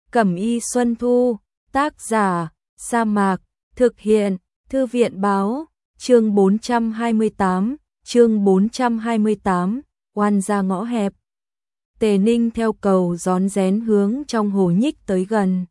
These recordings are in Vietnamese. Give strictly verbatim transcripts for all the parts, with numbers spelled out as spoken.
Cẩm y Xuân Thu, tác giả, Sa Mạc, thực hiện, Thư viện báo, chương bốn trăm hai mươi tám, chương bốn trăm hai mươi tám, oan ra ngõ hẹp. Tề Ninh theo cầu rón rén hướng trong hồ nhích tới gần.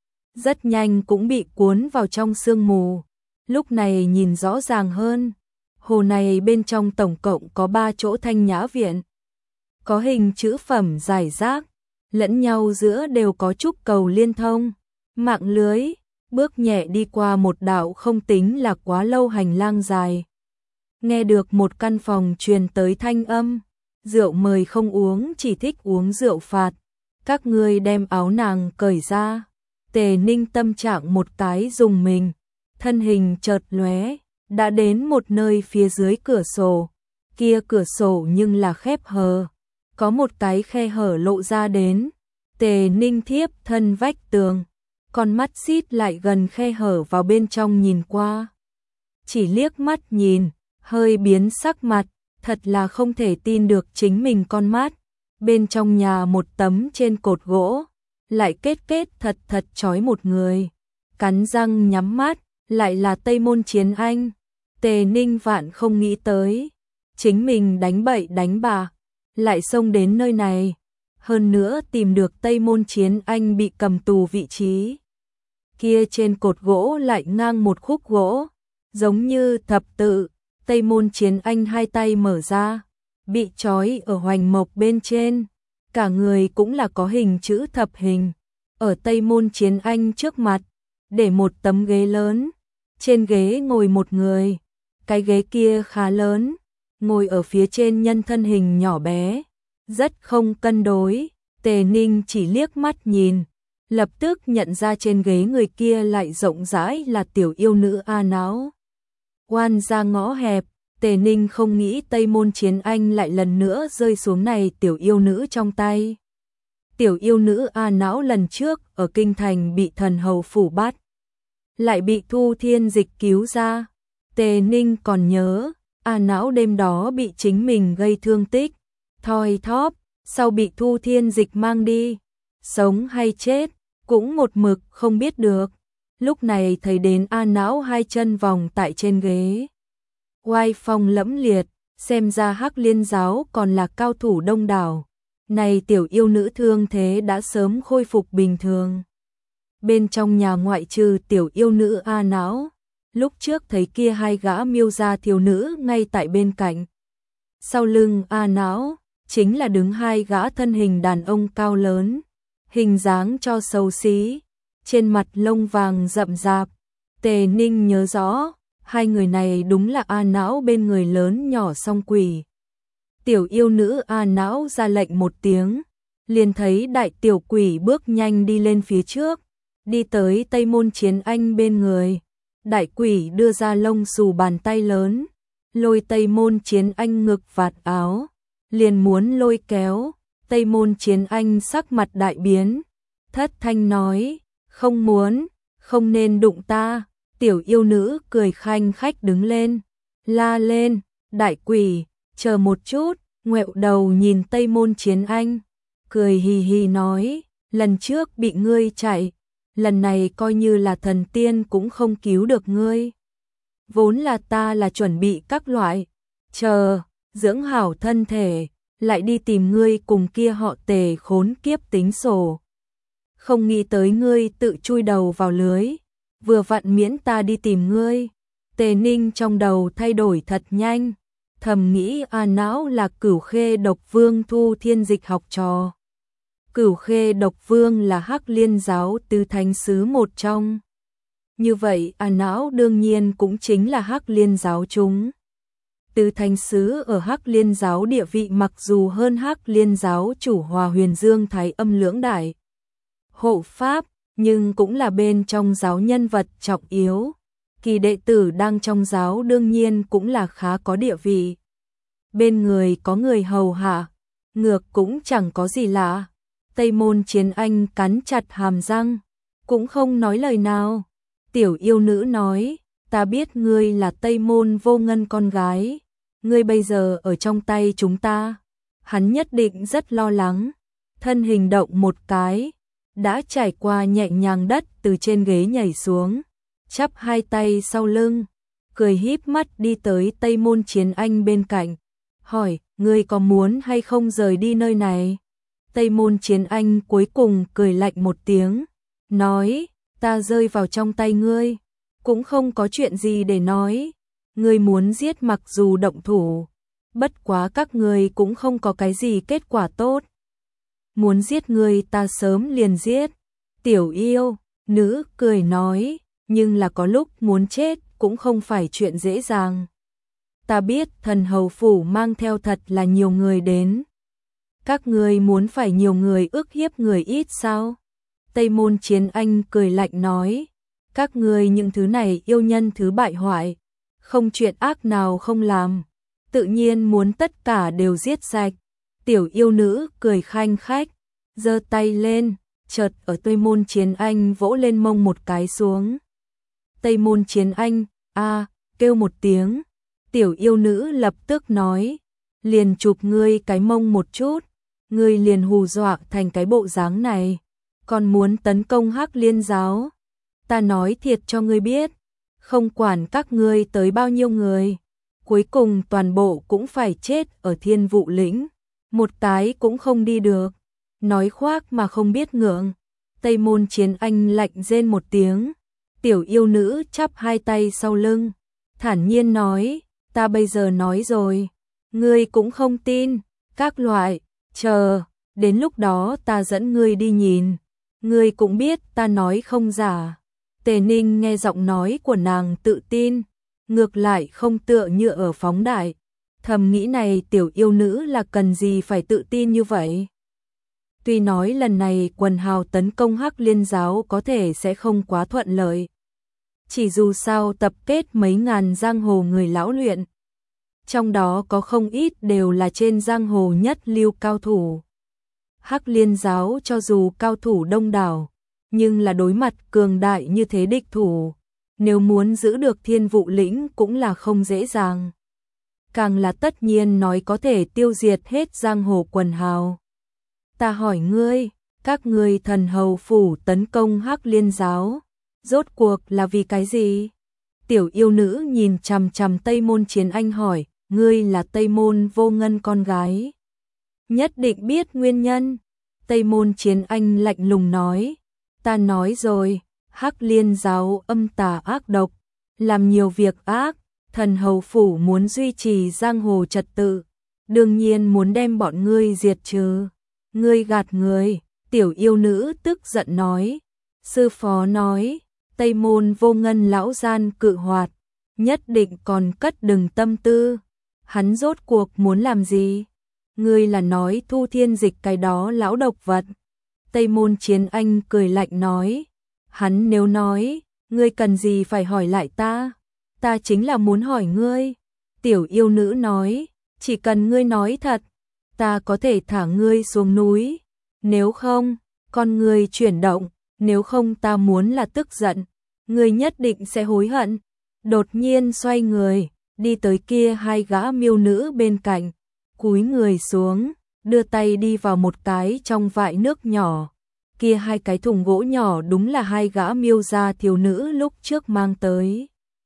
Rất nhanh cũng bị cuốn vào trong sương mù, lúc này nhìn rõ ràng hơn. Hồ này bên trong tổng cộng có ba chỗ thanh nhã viện. Có hình chữ phẩm rải rác, lẫn nhau giữa đều có trúc cầu liên thông, mạng lưới, bước nhẹ đi qua một đạo không tính là quá lâu hành lang dài. Nghe được một căn phòng truyền tới thanh âm, rượu mời không uống, chỉ thích uống rượu phạt, các ngươi đem áo nàng cởi ra. Tề Ninh tâm trạng một cái dùng mình, thân hình chợt lóe, đã đến một nơi phía dưới cửa sổ, kia cửa sổ nhưng là khép hờ, có một cái khe hở lộ ra đến. Tề Ninh thiếp thân vách tường, con mắt xít lại gần khe hở vào bên trong nhìn qua. Chỉ liếc mắt nhìn, hơi biến sắc mặt, thật là không thể tin được chính mình con mắt. Bên trong nhà một tấm trên cột gỗ, lại kết kết thật thật trói một người. Cắn răng nhắm mắt, lại là Tây Môn Chiến Anh. Tề Ninh vạn không nghĩ tới, chính mình đánh bậy đánh bạ, lại xông đến nơi này. Hơn nữa tìm được Tây Môn Chiến Anh bị cầm tù vị trí. Kia trên cột gỗ lại ngang một khúc gỗ, giống như thập tự. Tây Môn Chiến Anh hai tay mở ra, bị trói ở hoành mộc bên trên. Cả người cũng là có hình chữ thập hình. Ở Tây Môn Chiến Anh trước mặt, để một tấm ghế lớn. Trên ghế ngồi một người. Cái ghế kia khá lớn, ngồi ở phía trên nhân thân hình nhỏ bé, rất không cân đối. Tề Ninh chỉ liếc mắt nhìn, lập tức nhận ra trên ghế người kia lại rộng rãi là tiểu yêu nữ A Não. Oan ra ngõ hẹp, Tề Ninh không nghĩ Tây Môn Chiến Anh lại lần nữa rơi xuống này tiểu yêu nữ trong tay. Tiểu yêu nữ A Não lần trước ở kinh thành bị thần hầu phủ bắt, lại bị Thu Thiên Dịch cứu ra. Tề Ninh còn nhớ, A Não đêm đó bị chính mình gây thương tích, thoi thóp, sau bị Thu Thiên Dịch mang đi, sống hay chết, cũng một mực không biết được. Lúc này thấy đến A Não hai chân vòng tại trên ghế, oai phong lẫm liệt, xem ra Hắc Liên giáo còn là cao thủ đông đảo. Này tiểu yêu nữ thương thế đã sớm khôi phục bình thường. Bên trong nhà ngoại trừ tiểu yêu nữ A Não, lúc trước thấy kia hai gã miêu gia thiếu nữ ngay tại bên cạnh. Sau lưng A Não, chính là đứng hai gã thân hình đàn ông cao lớn, hình dáng cho xấu xí, trên mặt lông vàng rậm rạp. Tề Ninh nhớ rõ, hai người này đúng là A Não bên người lớn nhỏ song quỷ. Tiểu yêu nữ A Não ra lệnh một tiếng, liền thấy đại tiểu quỷ bước nhanh đi lên phía trước, đi tới Tây Môn Chiến Anh bên người. Đại quỷ đưa ra lông xù bàn tay lớn, lôi Tây Môn Chiến Anh ngực vạt áo, liền muốn lôi kéo. Tây Môn Chiến Anh sắc mặt đại biến, thất thanh nói, không muốn, không nên đụng ta. Tiểu yêu nữ cười khanh khách đứng lên, la lên, đại quỷ, chờ một chút, ngoẹo đầu nhìn Tây Môn Chiến Anh, cười hì hì nói, lần trước bị ngươi chạy, lần này coi như là thần tiên cũng không cứu được ngươi. Vốn là ta là chuẩn bị các loại, chờ, dưỡng hảo thân thể, lại đi tìm ngươi cùng kia họ Tề khốn kiếp tính sổ. Không nghĩ tới ngươi tự chui đầu vào lưới, vừa vặn miễn ta đi tìm ngươi. Tề Ninh trong đầu thay đổi thật nhanh, thầm nghĩ A Não là Cửu Khê Độc Vương Thu Thiên Dịch học trò. Cửu Khê Độc Vương là Hắc Liên giáo tứ thánh sứ một trong. Như vậy A Não đương nhiên cũng chính là Hắc Liên giáo chúng. Tứ thánh sứ ở Hắc Liên giáo địa vị mặc dù hơn Hắc Liên giáo chủ Hòa Huyền Dương Thái Âm lưỡng đại hộ pháp, nhưng cũng là bên trong giáo nhân vật trọng yếu. Kỳ đệ tử đang trong giáo đương nhiên cũng là khá có địa vị. Bên người có người hầu hạ, ngược cũng chẳng có gì lạ. Tây Môn Chiến Anh cắn chặt hàm răng, cũng không nói lời nào. Tiểu yêu nữ nói, ta biết ngươi là Tây Môn Vô Ngân con gái, ngươi bây giờ ở trong tay chúng ta. Hắn nhất định rất lo lắng, thân hình động một cái, đã trải qua nhẹ nhàng đất từ trên ghế nhảy xuống, chắp hai tay sau lưng, cười híp mắt đi tới Tây Môn Chiến Anh bên cạnh, hỏi, ngươi có muốn hay không rời đi nơi này? Tây Môn Chiến Anh cuối cùng cười lạnh một tiếng, nói, ta rơi vào trong tay ngươi, cũng không có chuyện gì để nói, ngươi muốn giết mặc dù động thủ, bất quá các ngươi cũng không có cái gì kết quả tốt. Muốn giết ngươi ta sớm liền giết. Tiểu yêu, nữ cười nói, nhưng là có lúc muốn chết cũng không phải chuyện dễ dàng. Ta biết thần hầu phủ mang theo thật là nhiều người đến. Các ngươi muốn phải nhiều người ức hiếp người ít sao? Tây Môn Chiến Anh cười lạnh nói, các ngươi những thứ này yêu nhân thứ bại hoại, không chuyện ác nào không làm, tự nhiên muốn tất cả đều giết sạch. Tiểu yêu nữ cười khanh khách, giơ tay lên, chợt ở Tây Môn Chiến Anh vỗ lên mông một cái xuống. Tây Môn Chiến Anh, a, kêu một tiếng, tiểu yêu nữ lập tức nói, liền chụp ngươi cái mông một chút, ngươi liền hù dọa thành cái bộ dáng này, còn muốn tấn công Hắc Liên giáo. Ta nói thiệt cho ngươi biết, không quản các ngươi tới bao nhiêu người, cuối cùng toàn bộ cũng phải chết ở Thiên Vụ lĩnh, một cái cũng không đi được. Nói khoác mà không biết ngượng. Tây Môn Chiến Anh lạnh rên một tiếng, tiểu yêu nữ chắp hai tay sau lưng, thản nhiên nói, ta bây giờ nói rồi, ngươi cũng không tin, các loại, chờ, đến lúc đó ta dẫn ngươi đi nhìn, ngươi cũng biết ta nói không giả. Tề Ninh nghe giọng nói của nàng tự tin, ngược lại không tựa như ở phóng đại, thầm nghĩ này tiểu yêu nữ là cần gì phải tự tin như vậy. Tuy nói lần này quần hào tấn công Hắc Liên giáo có thể sẽ không quá thuận lợi. Chỉ dù sao tập kết mấy ngàn giang hồ người lão luyện. Trong đó có không ít đều là trên giang hồ nhất lưu cao thủ. Hắc Liên giáo cho dù cao thủ đông đảo, nhưng là đối mặt cường đại như thế địch thủ. Nếu muốn giữ được Thiên Vụ lĩnh cũng là không dễ dàng. Càng là tất nhiên nói có thể tiêu diệt hết giang hồ quần hào. Ta hỏi ngươi, các ngươi thần hầu phủ tấn công Hắc Liên giáo, rốt cuộc là vì cái gì? Tiểu yêu nữ nhìn chằm chằm Tây Môn Chiến Anh hỏi, ngươi là Tây Môn Vô Ngân con gái, nhất định biết nguyên nhân. Tây Môn Chiến Anh lạnh lùng nói, ta nói rồi, Hắc Liên giáo âm tà ác độc, làm nhiều việc ác, thần hầu phủ muốn duy trì giang hồ trật tự, đương nhiên muốn đem bọn ngươi diệt trừ. Ngươi gạt người, tiểu yêu nữ tức giận nói. Sư phó nói, Tây Môn Vô Ngân lão gian cự hoạt, nhất định còn cất đừng tâm tư. Hắn rốt cuộc muốn làm gì? Ngươi là nói Thu Thiên Dịch cái đó lão độc vật. Tây Môn Chiến Anh cười lạnh nói, hắn nếu nói, ngươi cần gì phải hỏi lại ta? Ta chính là muốn hỏi ngươi. Tiểu yêu nữ nói, chỉ cần ngươi nói thật, ta có thể thả ngươi xuống núi, nếu không, con ngươi chuyển động, nếu không ta muốn là tức giận, ngươi nhất định sẽ hối hận. Đột nhiên xoay người, đi tới kia hai gã miêu nữ bên cạnh, cúi người xuống, đưa tay đi vào một cái trong vại nước nhỏ. Kia hai cái thùng gỗ nhỏ đúng là hai gã miêu gia thiếu nữ lúc trước mang tới.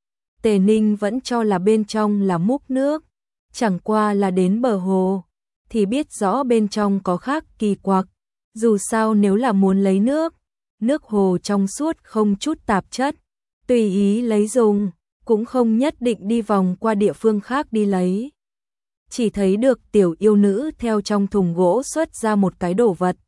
Tề Ninh vẫn cho là bên trong là múc nước, chẳng qua là đến bờ hồ thì biết rõ bên trong có khác kỳ quặc. Dù sao nếu là muốn lấy nước, nước hồ trong suốt không chút tạp chất, tùy ý lấy dùng, cũng không nhất định đi vòng qua địa phương khác đi lấy. Chỉ thấy được tiểu yêu nữ theo trong thùng gỗ xuất ra một cái đồ vật.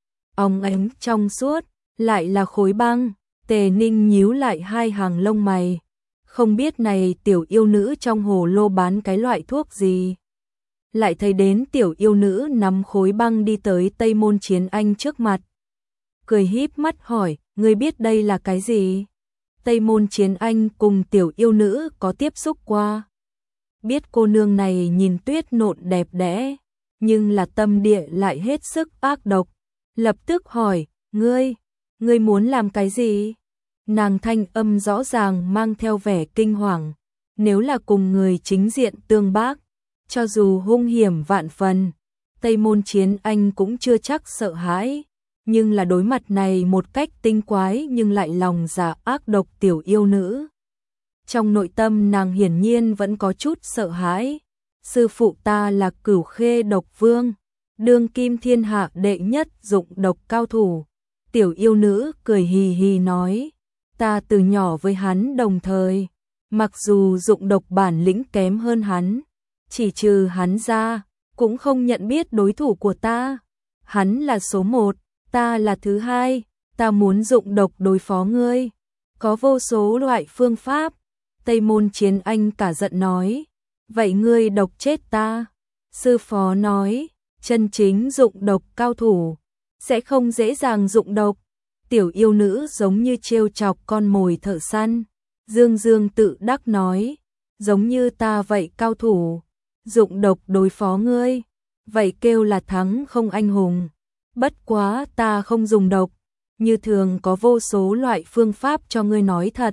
Óng ánh trong suốt, lại là khối băng. Tề Ninh nhíu lại hai hàng lông mày, không biết này tiểu yêu nữ trong hồ lô bán cái loại thuốc gì. Lại thấy đến tiểu yêu nữ nắm khối băng đi tới Tây Môn Chiến Anh trước mặt. Cười híp mắt hỏi, ngươi biết đây là cái gì? Tây Môn Chiến Anh cùng tiểu yêu nữ có tiếp xúc qua. Biết cô nương này nhìn tuyết nộn đẹp đẽ, nhưng là tâm địa lại hết sức ác độc. Lập tức hỏi, ngươi, ngươi muốn làm cái gì? Nàng thanh âm rõ ràng mang theo vẻ kinh hoàng. Nếu là cùng người chính diện tương bác, cho dù hung hiểm vạn phần, Tây Môn Chiến Anh cũng chưa chắc sợ hãi. nhưng là đối mặt này một cách tinh quái nhưng lại lòng dạ ác độc tiểu yêu nữ. Trong nội tâm nàng hiển nhiên vẫn có chút sợ hãi. Sư phụ ta là Cửu Khê Độc Vương, đương kim thiên hạ đệ nhất dụng độc cao thủ. Tiểu yêu nữ cười hì hì nói, ta từ nhỏ với hắn đồng thời, mặc dù dụng độc bản lĩnh kém hơn hắn, chỉ trừ hắn ra, cũng không nhận biết đối thủ của ta. Hắn là số một, ta là thứ hai, ta muốn dụng độc đối phó ngươi. Có vô số loại phương pháp. Tây Môn Chiến Anh cả giận nói, vậy ngươi độc chết ta. Sư phó nói, chân chính dụng độc cao thủ sẽ không dễ dàng dụng độc. Tiểu yêu nữ giống như trêu chọc con mồi thợ săn, dương dương tự đắc nói, giống như ta vậy cao thủ, dụng độc đối phó ngươi, vậy kêu là thắng không anh hùng. Bất quá ta không dùng độc, như thường có vô số loại phương pháp cho ngươi nói thật.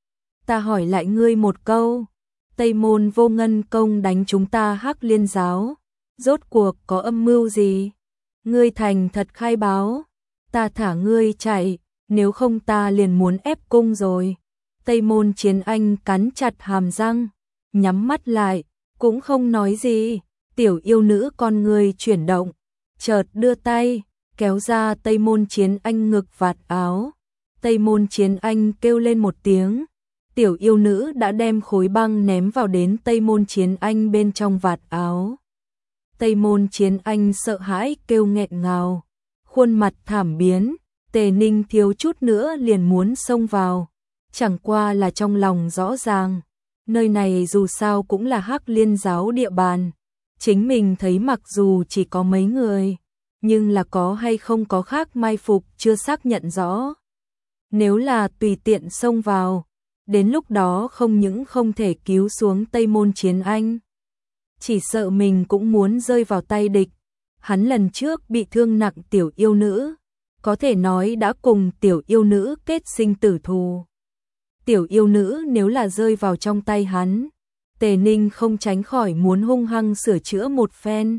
Ta hỏi lại ngươi một câu, Tây Môn Vô Ngân công đánh chúng ta Hắc Liên giáo, rốt cuộc có âm mưu gì? Ngươi thành thật khai báo, ta thả ngươi chạy, nếu không ta liền muốn ép cung rồi. Tây Môn Chiến Anh cắn chặt hàm răng, nhắm mắt lại, cũng không nói gì. Tiểu yêu nữ con người chuyển động, chợt đưa tay, kéo ra Tây Môn Chiến Anh ngực vạt áo. Tây Môn Chiến Anh kêu lên một tiếng, tiểu yêu nữ đã đem khối băng ném vào đến Tây Môn Chiến Anh bên trong vạt áo. Tây Môn Chiến Anh sợ hãi kêu nghẹn ngào, khuôn mặt thảm biến. Tề Ninh thiếu chút nữa liền muốn xông vào, chẳng qua là trong lòng rõ ràng, nơi này dù sao cũng là Hắc Liên giáo địa bàn, chính mình thấy mặc dù chỉ có mấy người, nhưng là có hay không có khác mai phục chưa xác nhận rõ. Nếu là tùy tiện xông vào, đến lúc đó không những không thể cứu xuống Tây Môn Chiến Anh, chỉ sợ mình cũng muốn rơi vào tay địch. Hắn lần trước bị thương nặng tiểu yêu nữ, có thể nói đã cùng tiểu yêu nữ kết sinh tử thù. Tiểu yêu nữ nếu là rơi vào trong tay hắn, Tề Ninh không tránh khỏi muốn hung hăng sửa chữa một phen.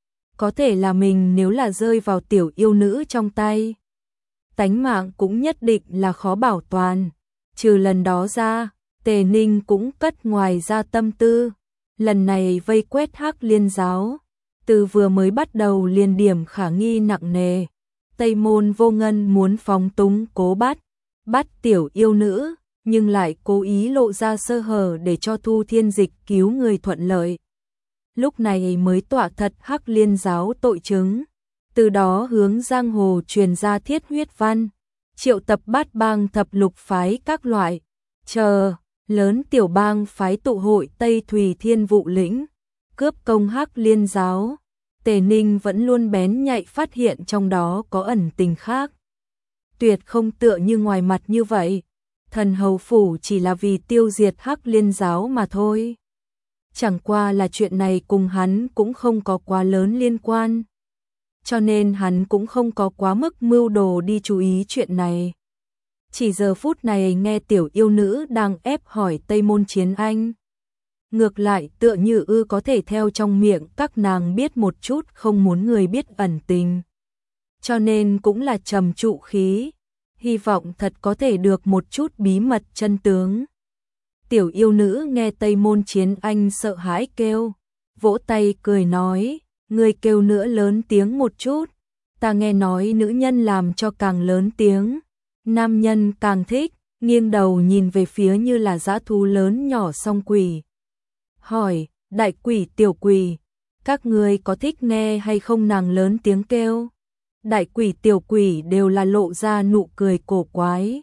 Có thể là mình nếu là rơi vào tiểu yêu nữ trong tay, tánh mạng cũng nhất định là khó bảo toàn. Trừ lần đó ra, Tề Ninh cũng cất ngoài ra tâm tư, lần này vây quét Hắc Liên giáo, từ vừa mới bắt đầu liền điểm khả nghi nặng nề. Tây Môn Vô Ngân muốn phóng túng cố bắt, bắt tiểu yêu nữ, nhưng lại cố ý lộ ra sơ hở để cho Thu Thiên Dịch cứu người thuận lợi. Lúc này mới tỏa thật Hắc Liên giáo tội chứng, từ đó hướng giang hồ truyền ra thiết huyết văn, triệu tập bát bang thập lục phái các loại, chờ, lớn tiểu bang phái tụ hội Tây Thùy Thiên Vụ lĩnh, cướp công Hắc Liên giáo. Tề Ninh vẫn luôn bén nhạy phát hiện trong đó có ẩn tình khác. Tuyệt không tựa như ngoài mặt như vậy, thần hầu phủ chỉ là vì tiêu diệt Hắc Liên giáo mà thôi. Chẳng qua là chuyện này cùng hắn cũng không có quá lớn liên quan, cho nên hắn cũng không có quá mức mưu đồ đi chú ý chuyện này. Chỉ giờ phút này nghe tiểu yêu nữ đang ép hỏi Tây Môn Chiến Anh, ngược lại tựa như ư có thể theo trong miệng các nàng biết một chút không muốn người biết ẩn tình. Cho nên cũng là trầm trụ khí, hy vọng thật có thể được một chút bí mật chân tướng. Tiểu yêu nữ nghe Tây Môn Chiến Anh sợ hãi kêu, vỗ tay cười nói, người kêu nữa lớn tiếng một chút, ta nghe nói nữ nhân làm cho càng lớn tiếng, nam nhân càng thích. Nghiêng đầu nhìn về phía như là dã thú lớn nhỏ song quỷ, hỏi, đại quỷ tiểu quỷ, các ngươi có thích nghe hay không nàng lớn tiếng kêu? Đại quỷ tiểu quỷ đều là lộ ra nụ cười cổ quái,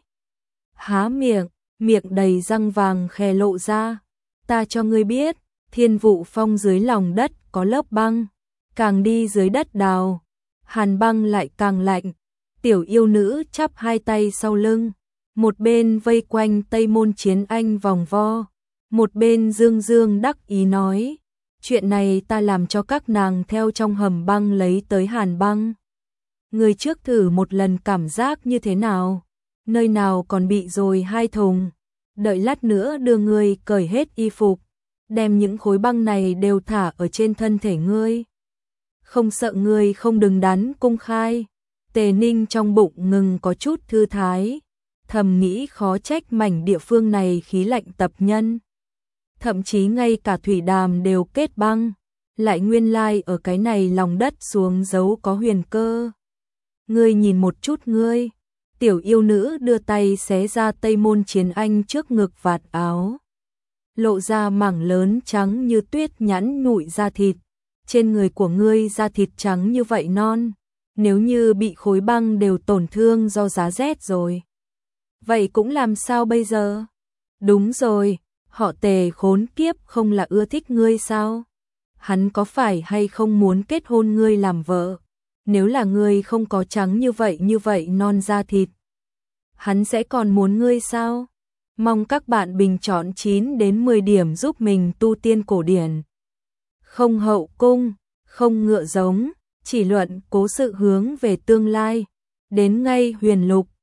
há miệng, miệng đầy răng vàng khè lộ ra, ta cho ngươi biết, Thiên Vụ Phong dưới lòng đất có lớp băng, càng đi dưới đất đào, hàn băng lại càng lạnh. Tiểu yêu nữ chắp hai tay sau lưng, một bên vây quanh Tây Môn Chiến Anh vòng vo, một bên dương dương đắc ý nói, chuyện này ta làm cho các nàng theo trong hầm băng lấy tới hàn băng. Người trước thử một lần cảm giác như thế nào, nơi nào còn bị rồi hai thùng, đợi lát nữa đưa ngươi cởi hết y phục, đem những khối băng này đều thả ở trên thân thể ngươi. Không sợ ngươi không đứng đắn cung khai. Tề Ninh trong bụng ngừng có chút thư thái, thầm nghĩ khó trách mảnh địa phương này khí lạnh tập nhân. Thậm chí ngay cả thủy đàm đều kết băng, lại nguyên lai ở cái này lòng đất xuống dấu có huyền cơ. Ngươi nhìn một chút ngươi, tiểu yêu nữ đưa tay xé ra tây môn chiến anh trước ngực vạt áo. Lộ ra mảng lớn trắng như tuyết nhẵn nhụi da thịt, trên người của ngươi da thịt trắng như vậy non, nếu như bị khối băng đều tổn thương do giá rét rồi. Vậy cũng làm sao bây giờ? Đúng rồi, họ Tề khốn kiếp không là ưa thích ngươi sao? Hắn có phải hay không muốn kết hôn ngươi làm vợ? Nếu là ngươi không có trắng như vậy như vậy non da thịt, hắn sẽ còn muốn ngươi sao? Mong các bạn bình chọn chín đến mười điểm giúp mình tu tiên cổ điển. Không hậu cung, không ngựa giống, chỉ luận cố sự hướng về tương lai. Đến ngay huyền lục,